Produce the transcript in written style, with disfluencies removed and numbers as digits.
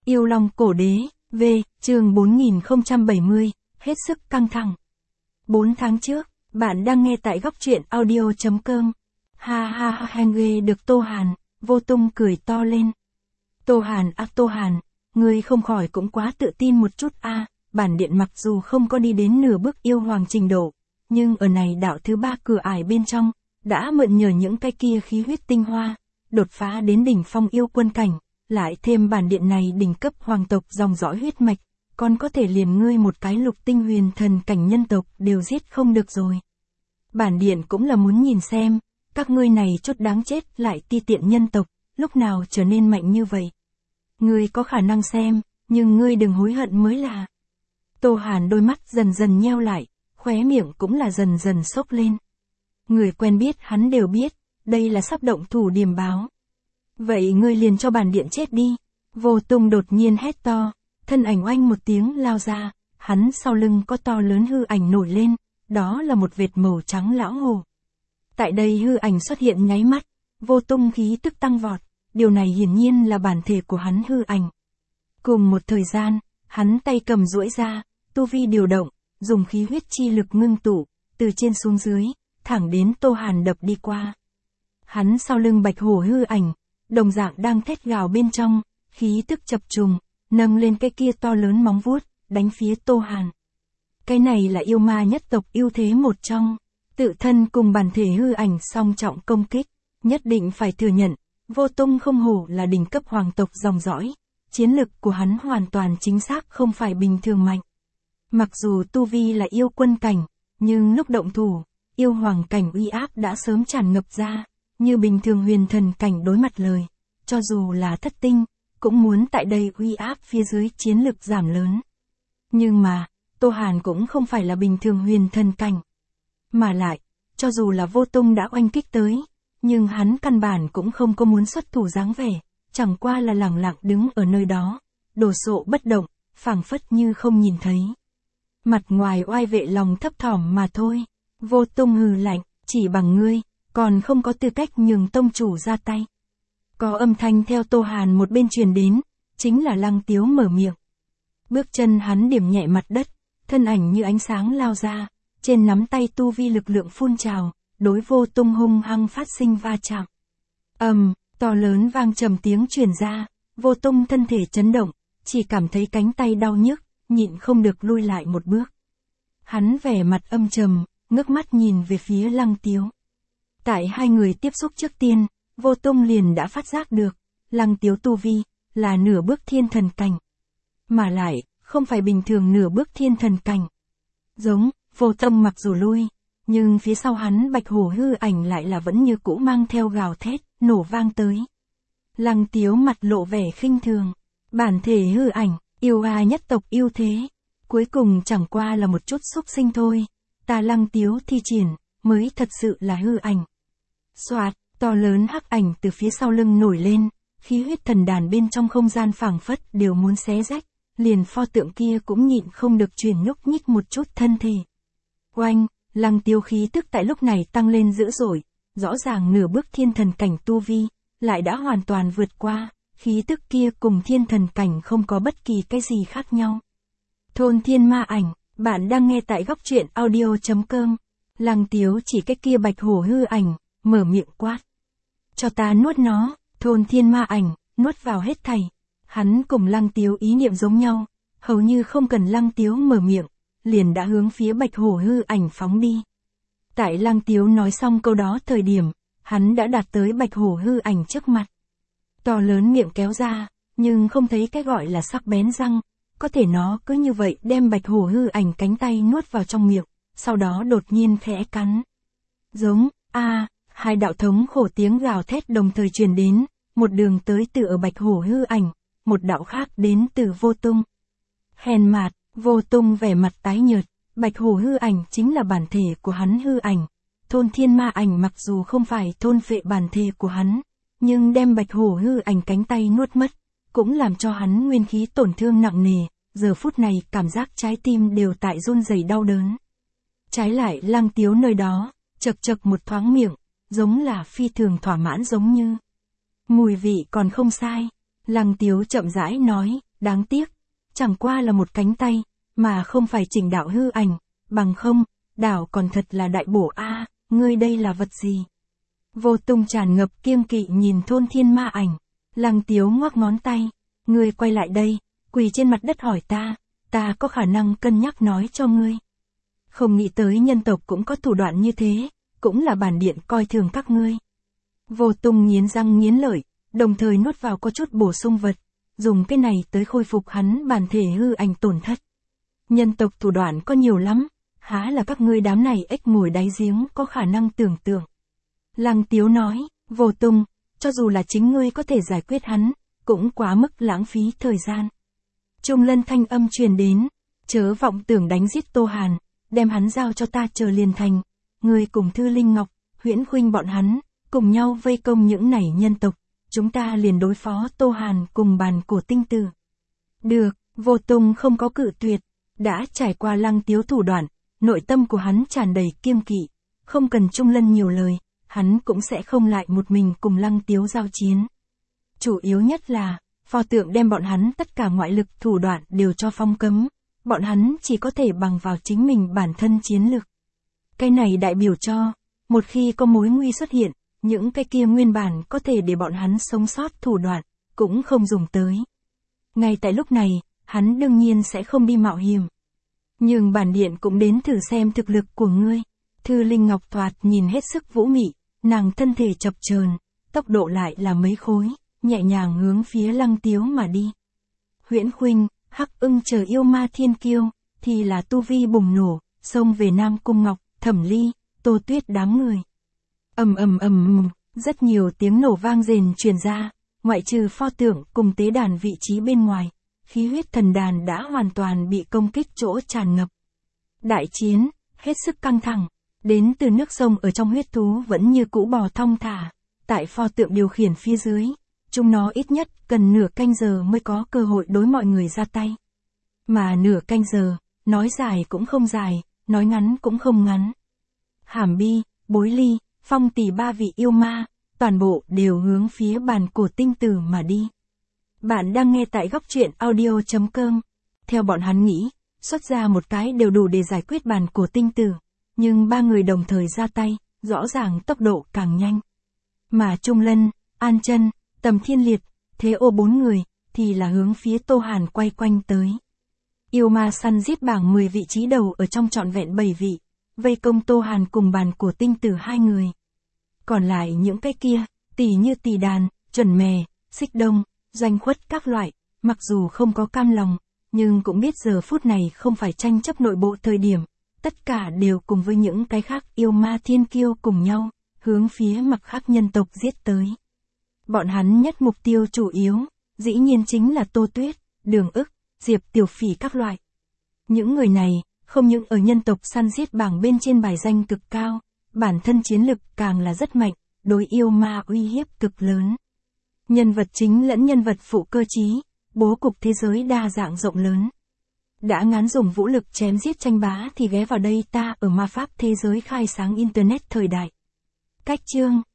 Yêu Long Cổ Đế, V, chương 4070, hết sức căng thẳng. 4 tháng trước, bạn đang nghe tại góc truyện audio.com. Ha ha ha, ghê được Tô Hàn, Vô Tung cười to lên. Tô Hàn à Tô Hàn, ngươi không khỏi cũng quá tự tin một chút a. Bản điện mặc dù không có đi đến nửa bước yêu hoàng trình độ, nhưng ở này đạo thứ 3 cửa ải bên trong, đã mượn nhờ những cái kia khí huyết tinh hoa, đột phá đến đỉnh phong yêu quân cảnh, lại thêm bản điện này đỉnh cấp hoàng tộc dòng dõi huyết mạch, còn có thể liền ngươi một cái lục tinh huyền thần cảnh nhân tộc đều giết không được rồi. Bản điện cũng là muốn nhìn xem, các ngươi này chốt đáng chết lại ti tiện nhân tộc, lúc nào trở nên mạnh như vậy. Ngươi có khả năng xem, nhưng ngươi đừng hối hận mới là. Tô Hàn đôi mắt dần dần nheo lại, khóe miệng cũng là dần dần sốc lên. Người quen biết hắn đều biết, đây là sắp động thủ điềm báo. Vậy ngươi liền cho bản điện chết đi. Vô Tung đột nhiên hét to, thân ảnh oanh một tiếng lao ra, hắn sau lưng có to lớn hư ảnh nổi lên, đó là một vệt màu trắng lão hồ. Tại đây hư ảnh xuất hiện nháy mắt, Vô Tung khí tức tăng vọt, điều này hiển nhiên là bản thể của hắn hư ảnh. Cùng một thời gian, hắn tay cầm duỗi ra, tu vi điều động, dùng khí huyết chi lực ngưng tụ, từ trên xuống dưới, thẳng đến Tô Hàn đập đi qua. Hắn sau lưng bạch hổ hư ảnh, đồng dạng đang thét gào bên trong, khí tức chập trùng, nâng lên cái kia to lớn móng vuốt, đánh phía Tô Hàn. Cái này là yêu ma nhất tộc ưu thế một trong, tự thân cùng bản thể hư ảnh song trọng công kích, nhất định phải thừa nhận, Vô Tung không hổ là đỉnh cấp hoàng tộc dòng dõi, chiến lực của hắn hoàn toàn chính xác không phải bình thường mạnh. Mặc dù tu vi là yêu quân cảnh, nhưng lúc động thủ, yêu hoàng cảnh uy áp đã sớm tràn ngập ra, như bình thường huyền thần cảnh đối mặt lời, cho dù là thất tinh, cũng muốn tại đây uy áp phía dưới chiến lực giảm lớn. Nhưng mà, Tô Hàn cũng không phải là bình thường huyền thần cảnh. Mà lại, cho dù là Vô Tung đã oanh kích tới, nhưng hắn căn bản cũng không có muốn xuất thủ dáng vẻ, chẳng qua là lẳng lặng đứng ở nơi đó, đồ sộ bất động, phảng phất như không nhìn thấy. Mặt ngoài oai vệ lòng thấp thỏm mà thôi. Vô Tung hừ lạnh, chỉ bằng ngươi, còn không có tư cách nhường tông chủ ra tay. Có âm thanh theo Tô Hàn một bên truyền đến, chính là Lăng Tiếu mở miệng. Bước chân hắn điểm nhẹ mặt đất, thân ảnh như ánh sáng lao ra, trên nắm tay tu vi lực lượng phun trào, đối Vô Tung hung hăng phát sinh va chạm. To lớn vang trầm tiếng truyền ra, Vô Tung thân thể chấn động, chỉ cảm thấy cánh tay đau nhức, nhịn không được lui lại một bước. Hắn vẻ mặt âm trầm, ngước mắt nhìn về phía Lăng Tiếu. Tại hai người tiếp xúc trước tiên, Vô Tung liền đã phát giác được, Lăng Tiếu tu vi, là nửa bước thiên thần cảnh. Mà lại, không phải bình thường nửa bước thiên thần cảnh. Giống, Vô Tung mặc dù lui, nhưng phía sau hắn bạch hổ hư ảnh lại là vẫn như cũ mang theo gào thét, nổ vang tới. Lăng Tiếu mặt lộ vẻ khinh thường, bản thể hư ảnh, yêu a nhất tộc yêu thế, cuối cùng chẳng qua là một chút xúc sinh thôi, ta Lăng Tiếu thi triển, mới thật sự là hư ảnh. Soạt, to lớn hắc ảnh từ phía sau lưng nổi lên, khí huyết thần đàn bên trong không gian phảng phất đều muốn xé rách, liền pho tượng kia cũng nhịn không được chuyển nhúc nhích một chút thân thể. Oanh, Lăng Tiếu khí tức tại lúc này tăng lên dữ dội, rõ ràng nửa bước thiên thần cảnh tu vi, lại đã hoàn toàn vượt qua, khí tức kia cùng thiên thần cảnh không có bất kỳ cái gì khác nhau. Thôn Thiên Ma Ảnh, bạn đang nghe tại góc truyện audio.com. Lăng Tiếu chỉ cái kia bạch hổ hư ảnh, mở miệng quát. Cho ta nuốt nó, Thôn Thiên Ma Ảnh, nuốt vào hết thảy. Hắn cùng Lăng Tiếu ý niệm giống nhau, hầu như không cần Lăng Tiếu mở miệng, liền đã hướng phía bạch hổ hư ảnh phóng đi. Tại Lăng Tiếu nói xong câu đó thời điểm, hắn đã đạt tới bạch hổ hư ảnh trước mặt. To lớn miệng kéo ra, nhưng không thấy cái gọi là sắc bén răng, có thể nó cứ như vậy đem bạch hổ hư ảnh cánh tay nuốt vào trong miệng, sau đó đột nhiên khẽ cắn. Giống, hai đạo thống khổ tiếng gào thét đồng thời truyền đến, một đường tới từ ở bạch hổ hư ảnh, một đạo khác đến từ Vô Tung. Hèn mạt, Vô Tung vẻ mặt tái nhợt, bạch hổ hư ảnh chính là bản thể của hắn hư ảnh. Thôn Thiên Ma Ảnh mặc dù không phải thôn phệ bản thể của hắn, nhưng đem bạch hổ hư ảnh cánh tay nuốt mất, cũng làm cho hắn nguyên khí tổn thương nặng nề, giờ phút này cảm giác trái tim đều tại run rẩy đau đớn. Trái lại Lăng Tiếu nơi đó, chật chật một thoáng miệng, giống là phi thường thỏa mãn giống như. Mùi vị còn không sai, Lăng Tiếu chậm rãi nói, đáng tiếc, chẳng qua là một cánh tay, mà không phải chỉnh đạo hư ảnh, bằng không, đảo còn thật là đại bổ a, ngươi đây là vật gì? Vô Tung tràn ngập kiêng kỵ nhìn thôn thiên ma ảnh, Lăng Tiếu ngoắc ngón tay, ngươi quay lại đây, quỳ trên mặt đất hỏi ta có khả năng cân nhắc nói cho ngươi. Không nghĩ tới nhân tộc cũng có thủ đoạn như thế, cũng là bản điện coi thường các ngươi. Vô Tung nghiến răng nghiến lợi, đồng thời nuốt vào có chút bổ sung vật, dùng cái này tới khôi phục hắn bản thể hư ảnh tổn thất. Nhân tộc thủ đoạn có nhiều lắm, há là các ngươi đám này ếch ngồi đáy giếng có khả năng tưởng tượng. Lăng Tiếu nói, Vô Tung, cho dù là chính ngươi có thể giải quyết hắn, cũng quá mức lãng phí thời gian. Trung Lân thanh âm truyền đến, chớ vọng tưởng đánh giết Tô Hàn, đem hắn giao cho ta chờ liền thành. Ngươi cùng Thư Linh Ngọc, Huyễn Khuynh bọn hắn, cùng nhau vây công những này nhân tộc, chúng ta liền đối phó Tô Hàn cùng bàn cổ tinh tử. Được, Vô Tung không có cự tuyệt, đã trải qua Lăng Tiếu thủ đoạn, nội tâm của hắn tràn đầy kiêng kỵ, không cần Trung Lân nhiều lời, hắn cũng sẽ không lại một mình cùng Lăng Tiếu giao chiến. Chủ yếu nhất là, pho tượng đem bọn hắn tất cả ngoại lực thủ đoạn đều cho phong cấm, bọn hắn chỉ có thể bằng vào chính mình bản thân chiến lực. Cái này đại biểu cho, một khi có mối nguy xuất hiện, những cái kia nguyên bản có thể để bọn hắn sống sót thủ đoạn, cũng không dùng tới. Ngay tại lúc này, hắn đương nhiên sẽ không đi mạo hiểm. Nhưng bản điện cũng đến thử xem thực lực của ngươi. Thư Linh Ngọc thoạt nhìn hết sức vũ mị, nàng thân thể chập chờn, tốc độ lại là mấy khối, nhẹ nhàng hướng phía Lăng Tiếu mà đi. Huyễn Khuynh, Hắc Ưng chờ yêu ma thiên kiêu, thì là tu vi bùng nổ, xông về Nam Cung Ngọc, Thẩm Ly, Tô Tuyết đám người. Ầm, rất nhiều tiếng nổ vang rền truyền ra, ngoại trừ pho tượng cùng tế đàn vị trí bên ngoài, khí huyết thần đàn đã hoàn toàn bị công kích chỗ tràn ngập. Đại chiến, hết sức căng thẳng, đến từ nước sông ở trong huyết thú vẫn như cũ bò thong thả, tại pho tượng điều khiển phía dưới, chúng nó ít nhất cần nửa canh giờ mới có cơ hội đối mọi người ra tay. Mà nửa canh giờ, nói dài cũng không dài, nói ngắn cũng không ngắn. Hàm Bi, Bối Ly, Phong Tỷ ba vị yêu ma, toàn bộ đều hướng phía bàn cổ tinh tử mà đi. Bạn đang nghe tại góc truyện audio.com. Theo bọn hắn nghĩ, xuất ra một cái đều đủ để giải quyết bàn cổ tinh tử, nhưng ba người đồng thời ra tay, rõ ràng tốc độ càng nhanh. Mà Trung Lân, An Chân, Tầm Thiên Liệt, Thế Ô bốn người, thì là hướng phía Tô Hàn quay quanh tới. Yêu ma săn giết bảng 10 vị trí đầu ở trong trọn vẹn 7 vị, vây công Tô Hàn cùng bàn cổ tinh tử 2 người. Còn lại những cái kia, tỷ như Tỷ Đàn, Chuẩn Mè, Xích Đông, Doanh Khuất các loại, mặc dù không có cam lòng, nhưng cũng biết giờ phút này không phải tranh chấp nội bộ thời điểm, tất cả đều cùng với những cái khác yêu ma thiên kiêu cùng nhau, hướng phía mặt khác nhân tộc giết tới. Bọn hắn nhất mục tiêu chủ yếu, dĩ nhiên chính là Tô Tuyết, Đường Ức, Diệp Tiểu Phỉ các loại. Những người này, không những ở nhân tộc săn giết bảng bên trên bài danh cực cao, bản thân chiến lực càng là rất mạnh, đối yêu ma uy hiếp cực lớn. Nhân vật chính lẫn nhân vật phụ cơ trí, bố cục thế giới đa dạng rộng lớn. Đã ngán dùng vũ lực chém giết tranh bá thì ghé vào đây ta ở ma pháp thế giới khai sáng internet thời đại. Cách chương